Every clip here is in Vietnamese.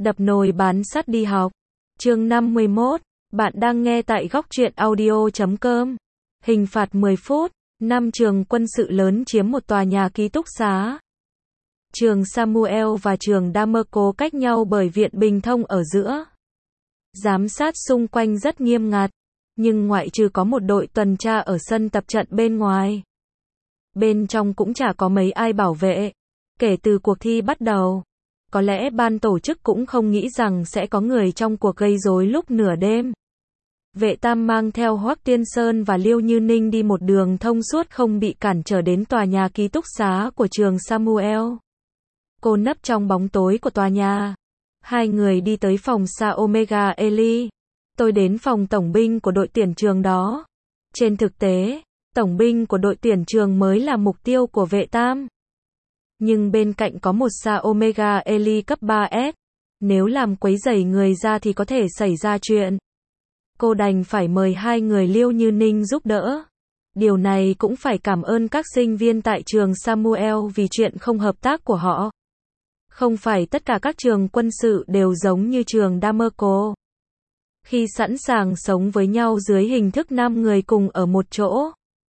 Đập nồi bán sắt đi học. Chương 51. Bạn đang nghe tại góc truyện audio.com. Hình phạt 10 phút. 5 trường quân sự lớn chiếm một tòa nhà ký túc xá. Trường Samuel và trường Damerco cách nhau bởi viện Bình Thông ở giữa. Giám sát xung quanh rất nghiêm ngặt, nhưng ngoại trừ có một đội tuần tra ở sân tập trận bên ngoài. Bên trong cũng chả có mấy ai bảo vệ. Kể từ cuộc thi bắt đầu, có lẽ ban tổ chức cũng không nghĩ rằng sẽ có người trong cuộc gây rối lúc nửa đêm. Vệ Tam mang theo Hoắc Tiên Sơn và Liêu Như Ninh đi một đường thông suốt không bị cản trở đến tòa nhà ký túc xá của trường Samuel. Cô nấp trong bóng tối của tòa nhà. Hai người đi tới phòng Sa Omega Eli. Tôi đến phòng tổng binh của đội tuyển trường đó. Trên thực tế, tổng binh của đội tuyển trường mới là mục tiêu của Vệ Tam. Nhưng bên cạnh có một Sa Omega Eli cấp 3S. Nếu làm quấy rầy người ra thì có thể xảy ra chuyện. Cô đành phải mời hai người Liêu Như Ninh giúp đỡ. Điều này cũng phải cảm ơn các sinh viên tại trường Samuel vì chuyện không hợp tác của họ. Không phải tất cả các trường quân sự đều giống như trường Damerco. Khi sẵn sàng sống với nhau dưới hình thức 5 người cùng ở một chỗ.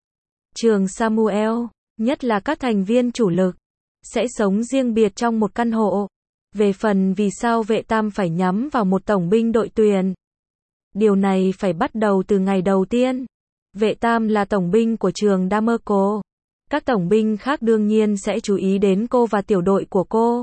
Trường Samuel, nhất là các thành viên chủ lực, sẽ sống riêng biệt trong một căn hộ. Về phần vì sao Vệ Tam phải nhắm vào một tổng binh đội tuyển. Điều này phải bắt đầu từ ngày đầu tiên. Vệ Tam là tổng binh của trường Damerco. Các tổng binh khác đương nhiên sẽ chú ý đến cô và tiểu đội của cô.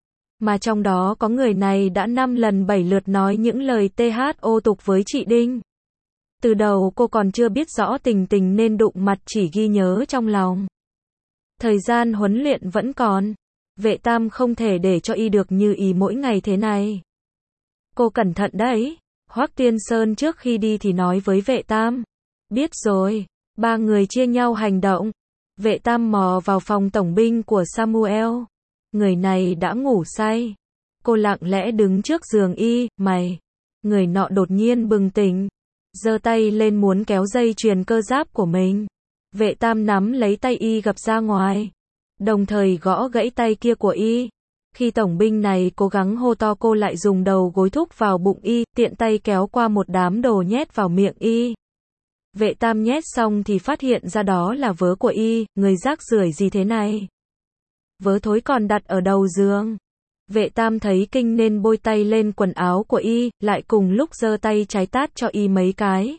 Mà trong đó có người này đã 5 lần 7 lượt nói những lời thô tục với chị Đinh. Từ đầu cô còn chưa biết rõ tình tình nên đụng mặt chỉ ghi nhớ trong lòng. Thời gian huấn luyện vẫn còn. Vệ Tam không thể để cho y được như ý mỗi ngày thế này. Cô cẩn thận đấy. Hoắc Tiên Sơn trước khi đi thì nói với Vệ Tam. Biết rồi. Ba người chia nhau hành động. Vệ Tam mò vào phòng tổng binh của Samuel. Người này đã ngủ say. Cô lặng lẽ đứng trước giường y. Mày. Người nọ đột nhiên bừng tỉnh. Giơ tay lên muốn kéo dây chuyền cơ giáp của mình. Vệ Tam nắm lấy tay y gập ra ngoài. Đồng thời gõ gãy tay kia của y. Khi tổng binh này cố gắng hô to cô lại dùng đầu gối thúc vào bụng y, tiện tay kéo qua một đám đồ nhét vào miệng y. Vệ Tam nhét xong thì phát hiện ra đó là vớ của y, người rác rưởi gì thế này. Vớ thối còn đặt ở đầu giường. Vệ Tam thấy kinh nên bôi tay lên quần áo của y, lại cùng lúc giơ tay trái tát cho y mấy cái.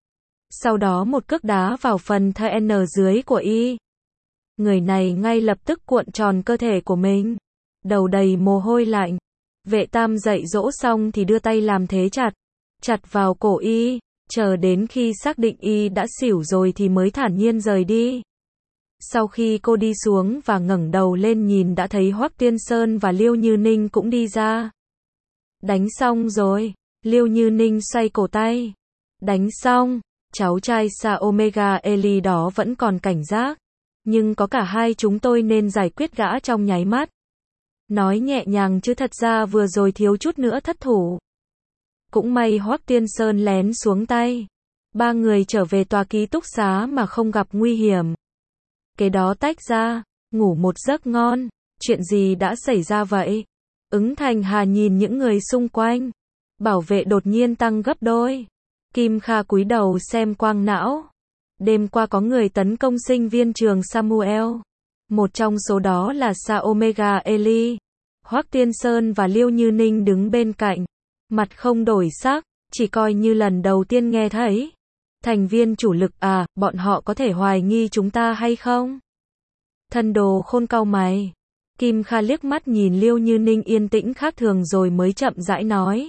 Sau đó một cước đá vào phần thận dưới của y. Người này ngay lập tức cuộn tròn cơ thể của mình. Đầu đầy mồ hôi lạnh. Vệ Tam dạy dỗ xong thì đưa tay làm thế chặt vào cổ y, chờ đến khi xác định y đã xỉu rồi thì mới thản nhiên rời đi. Sau khi cô đi xuống và ngẩng đầu lên nhìn đã thấy Hoắc Tiên Sơn và Liêu Như Ninh cũng đi ra. Đánh xong rồi. Liêu Như Ninh xoay cổ tay. Đánh xong. Cháu trai Sa Omega Eli đó vẫn còn cảnh giác. Nhưng có cả hai chúng tôi nên giải quyết gã trong nháy mắt. Nói nhẹ nhàng chứ thật ra vừa rồi thiếu chút nữa thất thủ. Cũng may Hoắc Tiên Sơn lén xuống tay. Ba người trở về tòa ký túc xá mà không gặp nguy hiểm. Kế đó tách ra, ngủ một giấc ngon. Chuyện gì đã xảy ra vậy? Ứng Thành Hà nhìn những người xung quanh. Bảo vệ đột nhiên tăng gấp đôi. Kim Kha cúi đầu xem quang não. Đêm qua có người tấn công sinh viên trường Samuel. Một trong số đó là Sa Omega Eli. Hoắc Tiên Sơn và Liêu Như Ninh đứng bên cạnh. Mặt không đổi sắc, chỉ coi như lần đầu tiên nghe thấy. Thành viên chủ lực à, bọn họ có thể hoài nghi chúng ta hay không? Thân đồ khôn cau mày. Kim Kha liếc mắt nhìn Liêu Như Ninh yên tĩnh khác thường rồi mới chậm rãi nói.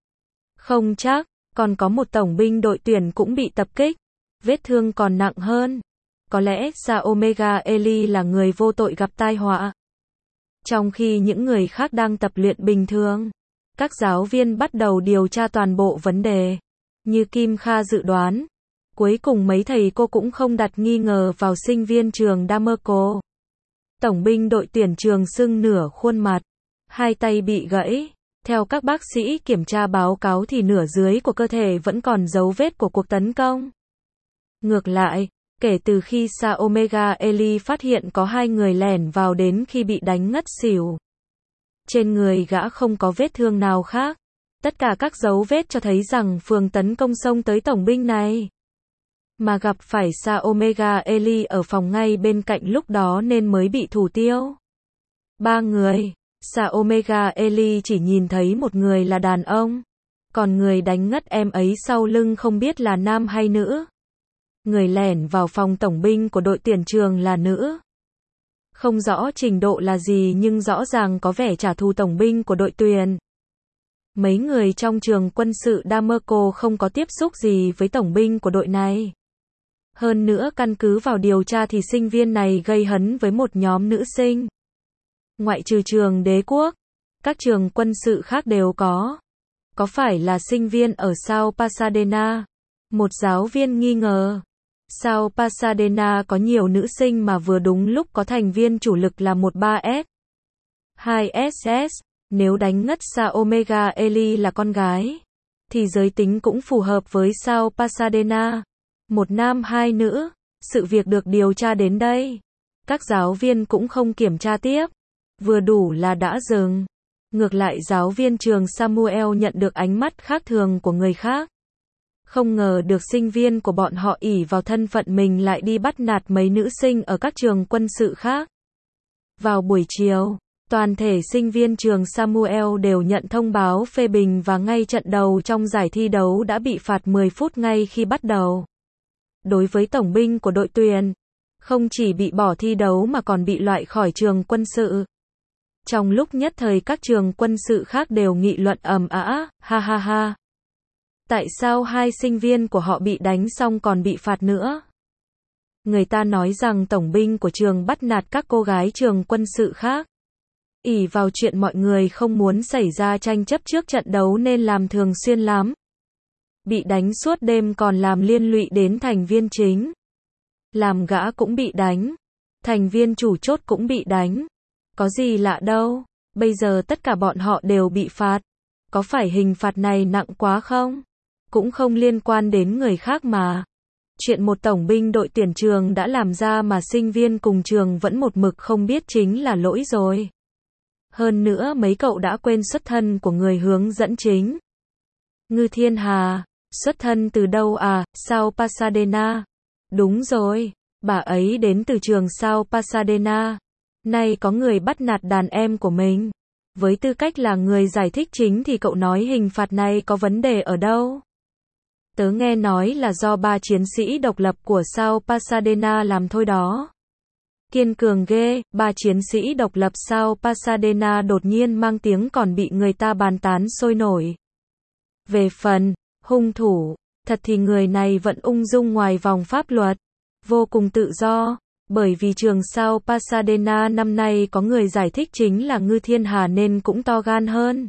Không chắc, còn có một tổng binh đội tuyển cũng bị tập kích. Vết thương còn nặng hơn. Có lẽ Sa Omega Eli là người vô tội gặp tai họa. Trong khi những người khác đang tập luyện bình thường, các giáo viên bắt đầu điều tra toàn bộ vấn đề. Như Kim Kha dự đoán, cuối cùng mấy thầy cô cũng không đặt nghi ngờ vào sinh viên trường Damerco. Tổng binh đội tuyển trường sưng nửa khuôn mặt, hai tay bị gãy. Theo các bác sĩ kiểm tra báo cáo thì nửa dưới của cơ thể vẫn còn dấu vết của cuộc tấn công. Ngược lại, kể từ khi Sa Omega Eli phát hiện có hai người lẻn vào đến khi bị đánh ngất xỉu. Trên người gã không có vết thương nào khác. Tất cả các dấu vết cho thấy rằng phường tấn công xông tới tổng binh này. Mà gặp phải Sa Omega Eli ở phòng ngay bên cạnh lúc đó nên mới bị thủ tiêu. Ba người. Sa Omega Eli chỉ nhìn thấy một người là đàn ông. Còn người đánh ngất em ấy sau lưng không biết là nam hay nữ. Người lẻn vào phòng tổng binh của đội tuyển trường là nữ. Không rõ trình độ là gì nhưng rõ ràng có vẻ trả thù tổng binh của đội tuyển. Mấy người trong trường quân sự Damerco không có tiếp xúc gì với tổng binh của đội này. Hơn nữa căn cứ vào điều tra thì sinh viên này gây hấn với một nhóm nữ sinh. Ngoại trừ trường đế quốc, các trường quân sự khác đều có. Có phải là sinh viên ở South Pasadena? Một giáo viên nghi ngờ. South Pasadena có nhiều nữ sinh mà vừa đúng lúc có thành viên chủ lực là 13S, 2SS. Nếu đánh ngất Sa Omega Eli là con gái, thì giới tính cũng phù hợp với South Pasadena. Một nam hai nữ. Sự việc được điều tra đến đây. Các giáo viên cũng không kiểm tra tiếp. Vừa đủ là đã dừng. Ngược lại giáo viên trường Samuel nhận được ánh mắt khác thường của người khác. Không ngờ được sinh viên của bọn họ ỷ vào thân phận mình lại đi bắt nạt mấy nữ sinh ở các trường quân sự khác. Vào buổi chiều, toàn thể sinh viên trường Samuel đều nhận thông báo phê bình và ngay trận đầu trong giải thi đấu đã bị phạt 10 phút ngay khi bắt đầu. Đối với tổng binh của đội tuyển, không chỉ bị bỏ thi đấu mà còn bị loại khỏi trường quân sự. Trong lúc nhất thời các trường quân sự khác đều nghị luận ầm ĩ, ha ha ha. Tại sao hai sinh viên của họ bị đánh xong còn bị phạt nữa? Người ta nói rằng tổng binh của trường bắt nạt các cô gái trường quân sự khác. Ỷ vào chuyện mọi người không muốn xảy ra tranh chấp trước trận đấu nên làm thường xuyên lắm. Bị đánh suốt đêm còn làm liên lụy đến thành viên chính. Làm gã cũng bị đánh. Thành viên chủ chốt cũng bị đánh. Có gì lạ đâu. Bây giờ tất cả bọn họ đều bị phạt. Có phải hình phạt này nặng quá không? Cũng không liên quan đến người khác mà. Chuyện một tổng binh đội tuyển trường đã làm ra mà sinh viên cùng trường vẫn một mực không biết chính là lỗi rồi. Hơn nữa mấy cậu đã quên xuất thân của người hướng dẫn chính. Ngư Thiên Hà, xuất thân từ đâu à? South Pasadena. Đúng rồi, bà ấy đến từ trường South Pasadena. Nay có người bắt nạt đàn em của mình. Với tư cách là người giải thích chính thì cậu nói hình phạt này có vấn đề ở đâu? Tớ nghe nói là do 3 chiến sĩ độc lập của South Pasadena làm thôi đó. Kiên cường ghê, 3 chiến sĩ độc lập South Pasadena đột nhiên mang tiếng còn bị người ta bàn tán sôi nổi. Về phần hung thủ, thật thì người này vẫn ung dung ngoài vòng pháp luật, vô cùng tự do, bởi vì trường South Pasadena năm nay có người giải thích chính là Ngư Thiên Hà nên cũng to gan hơn.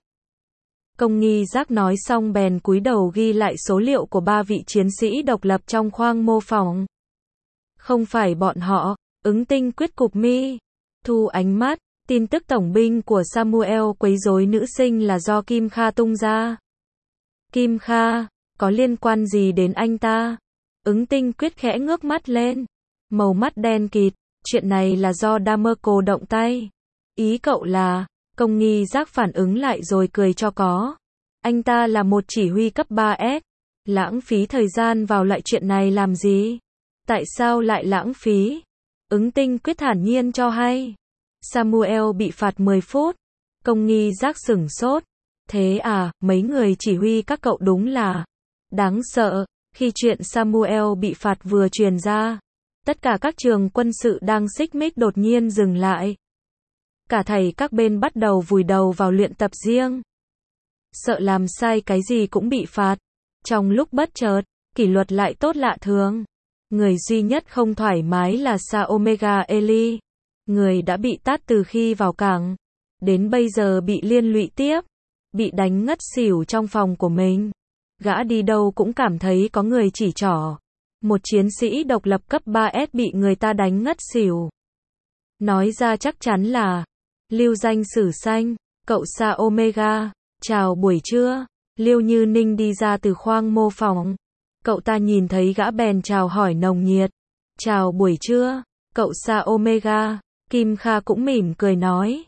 Công nghi giác nói xong bèn cúi đầu ghi lại số liệu của 3 vị chiến sĩ độc lập trong khoang mô phỏng. Không phải bọn họ, Ứng Tinh quyết cụp mi, thu ánh mắt, tin tức tổng binh của Samuel quấy rối nữ sinh là do Kim Kha tung ra. Kim Kha, có liên quan gì đến anh ta? Ứng Tinh quyết khẽ ngước mắt lên, màu mắt đen kịt, chuyện này là do Damerco động tay. Ý cậu là, công nghi giác phản ứng lại rồi cười cho có. Anh ta là một chỉ huy cấp 3S, lãng phí thời gian vào loại chuyện này làm gì? Tại sao lại lãng phí? Ứng Tinh quyết thản nhiên cho hay. Samuel bị phạt 10 phút. Công nghi giác sửng sốt. Thế à, mấy người chỉ huy các cậu đúng là đáng sợ. Khi chuyện Samuel bị phạt vừa truyền ra, tất cả các trường quân sự đang xích mích đột nhiên dừng lại. Cả thầy các bên bắt đầu vùi đầu vào luyện tập riêng. Sợ làm sai cái gì cũng bị phạt. Trong lúc bất chợt, kỷ luật lại tốt lạ thường. Người duy nhất không thoải mái là Sa Omega Eli. Người đã bị tát từ khi vào cảng. Đến bây giờ bị liên lụy tiếp. Bị đánh ngất xỉu trong phòng của mình. Gã đi đâu cũng cảm thấy có người chỉ trỏ. Một chiến sĩ độc lập cấp 3S bị người ta đánh ngất xỉu. Nói ra chắc chắn là lưu danh sử xanh. Cậu Sa Omega, chào buổi trưa. Liêu Như Ninh đi ra từ khoang mô phỏng. Cậu ta nhìn thấy gã bèn chào hỏi nồng nhiệt. Chào buổi trưa, cậu Sa Omega. Kim Kha cũng mỉm cười nói.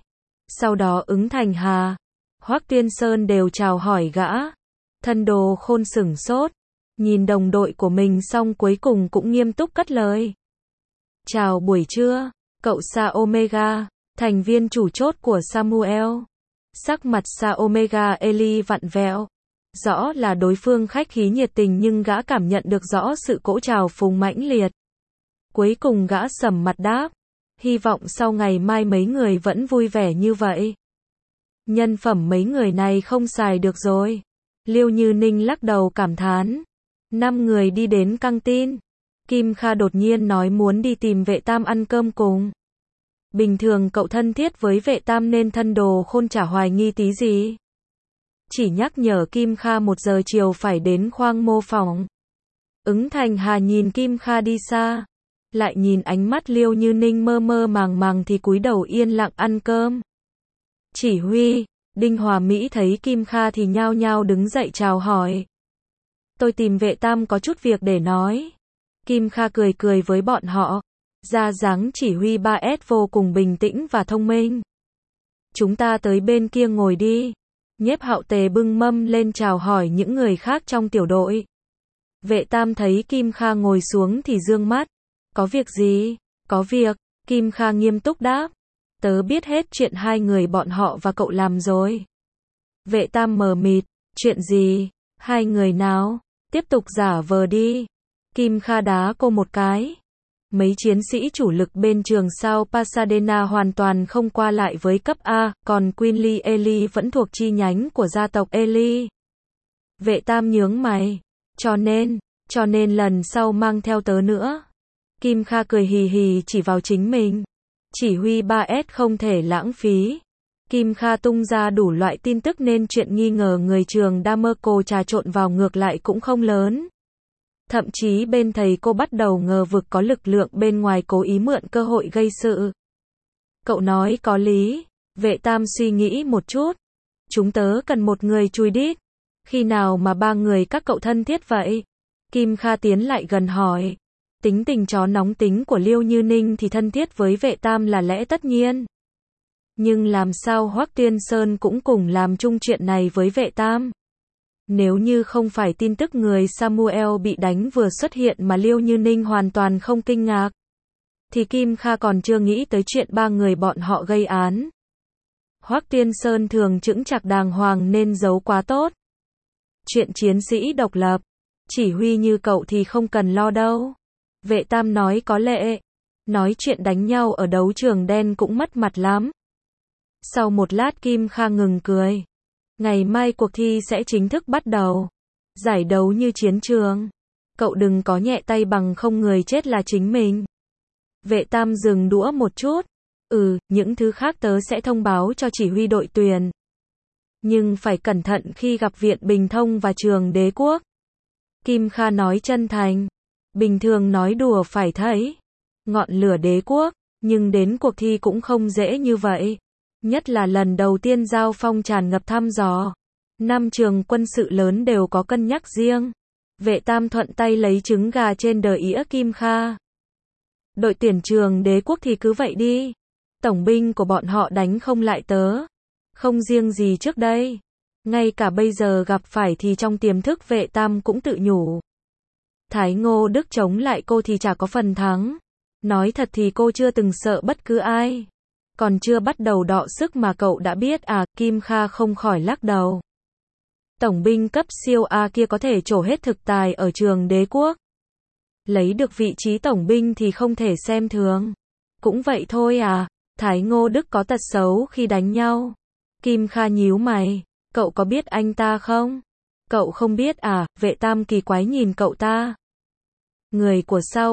Sau đó Ứng Thành Hà, Hoắc Tuyên Sơn đều chào hỏi gã. Thân Đồ Khôn sửng sốt, nhìn đồng đội của mình xong cuối cùng cũng nghiêm túc cất lời. Chào buổi trưa, cậu Sa Omega, thành viên chủ chốt của Samuel. Sắc mặt Sa Omega Eli vặn vẹo. Rõ là đối phương khách khí nhiệt tình nhưng gã cảm nhận được rõ sự cỗ trào phúng mãnh liệt. Cuối cùng gã sầm mặt đáp. Hy vọng sau ngày mai mấy người vẫn vui vẻ như vậy. Nhân phẩm mấy người này không xài được rồi. Liêu Như Ninh lắc đầu cảm thán. 5 người đi đến căng tin. Kim Kha đột nhiên nói muốn đi tìm Vệ Tam ăn cơm cùng. Bình thường cậu thân thiết với Vệ Tam nên Thân Đồ Khôn chả hoài nghi tí gì. Chỉ nhắc nhở Kim Kha 1 giờ chiều phải đến khoang mô phỏng. Ứng Thành Hà nhìn Kim Kha đi xa. Lại nhìn ánh mắt Liêu Như Ninh mơ mơ màng màng thì cúi đầu yên lặng ăn cơm. Chỉ huy, Đinh Hòa Mỹ thấy Kim Kha thì nhao nhao đứng dậy chào hỏi. Tôi tìm Vệ Tam có chút việc để nói. Kim Kha cười cười với bọn họ. Ra dáng chỉ huy 3S vô cùng bình tĩnh và thông minh. Chúng ta tới bên kia ngồi đi. Nhiếp Hạo Tề bưng mâm lên chào hỏi những người khác trong tiểu đội. Vệ Tam thấy Kim Kha ngồi xuống thì dương mắt. Có việc gì? Có việc, Kim Kha nghiêm túc đáp. Tớ biết hết chuyện hai người bọn họ và cậu làm rồi. Vệ Tam mờ mịt, chuyện gì? Hai người nào? Tiếp tục giả vờ đi. Kim Kha đá cô một cái. Mấy chiến sĩ chủ lực bên trường sao Pasadena hoàn toàn không qua lại với cấp A, còn Quincy Eli vẫn thuộc chi nhánh của gia tộc Eli. Vệ Tam nhướng mày. Cho nên lần sau mang theo tớ nữa. Kim Kha cười hì hì chỉ vào chính mình. Chỉ huy 3S không thể lãng phí. Kim Kha tung ra đủ loại tin tức nên chuyện nghi ngờ người trường Damerco trà trộn vào ngược lại cũng không lớn. Thậm chí bên thầy cô bắt đầu ngờ vực có lực lượng bên ngoài cố ý mượn cơ hội gây sự. Cậu nói có lý. Vệ Tam suy nghĩ một chút. Chúng tớ cần một người chui đít. Khi nào mà 3 người các cậu thân thiết vậy? Kim Kha tiến lại gần hỏi. Tính tình chó nóng tính của Liêu Như Ninh thì thân thiết với Vệ Tam là lẽ tất nhiên. Nhưng làm sao Hoắc Tuyên Sơn cũng cùng làm chung chuyện này với Vệ Tam? Nếu như không phải tin tức người Samuel bị đánh vừa xuất hiện mà Liêu Như Ninh hoàn toàn không kinh ngạc, thì Kim Kha còn chưa nghĩ tới chuyện 3 người bọn họ gây án. Hoắc Tuyên Sơn thường chững chạc đàng hoàng nên giấu quá tốt. Chuyện chiến sĩ độc lập, chỉ huy như cậu thì không cần lo đâu. Vệ Tam nói có lệ. Nói chuyện đánh nhau ở đấu trường đen cũng mất mặt lắm. Sau một lát Kim Kha ngừng cười. Ngày mai cuộc thi sẽ chính thức bắt đầu. Giải đấu như chiến trường. Cậu đừng có nhẹ tay bằng không người chết là chính mình. Vệ Tam dừng đũa một chút. Những thứ khác tớ sẽ thông báo cho chỉ huy đội tuyển. Nhưng phải cẩn thận khi gặp Viện Bình Thông và trường Đế Quốc. Kim Kha nói chân thành. Bình thường nói đùa phải thấy. Ngọn lửa Đế Quốc, nhưng đến cuộc thi cũng không dễ như vậy. Nhất là lần đầu tiên giao phong tràn ngập thăm dò. 5 trường quân sự lớn đều có cân nhắc riêng. Vệ Tam thuận tay lấy trứng gà trên đờ ĩa Kim Kha. Đội tuyển trường Đế Quốc thì cứ vậy đi. Tổng binh của bọn họ đánh không lại tớ. Không riêng gì trước đây. Ngay cả bây giờ gặp phải thì trong tiềm thức Vệ Tam cũng tự nhủ. Thái Ngô Đức chống lại cô thì chả có phần thắng. Nói thật thì cô chưa từng sợ bất cứ ai. Còn chưa bắt đầu đọ sức mà cậu đã biết à, Kim Kha không khỏi lắc đầu. Tổng binh cấp siêu A kia có thể trổ hết thực tài ở trường Đế Quốc. Lấy được vị trí tổng binh thì không thể xem thường. Cũng vậy thôi à, Thái Ngô Đức có tật xấu khi đánh nhau. Kim Kha nhíu mày, cậu có biết anh ta không? Cậu không biết à, Vệ Tam kỳ quái nhìn cậu ta. Người của sao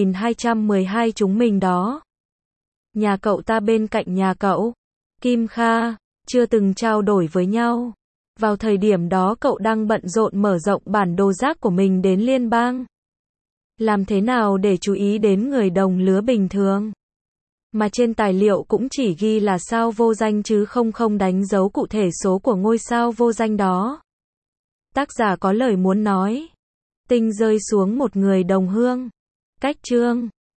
3212 chúng mình đó. Nhà cậu ta bên cạnh nhà cậu. Kim Kha, chưa từng trao đổi với nhau. Vào thời điểm đó cậu đang bận rộn mở rộng bản đồ rác của mình đến liên bang. Làm thế nào để chú ý đến người đồng lứa bình thường? Mà trên tài liệu cũng chỉ ghi là sao vô danh chứ không đánh dấu cụ thể số của ngôi sao vô danh đó. Tác giả có lời muốn nói. Tinh rơi xuống một người đồng hương. Cách chương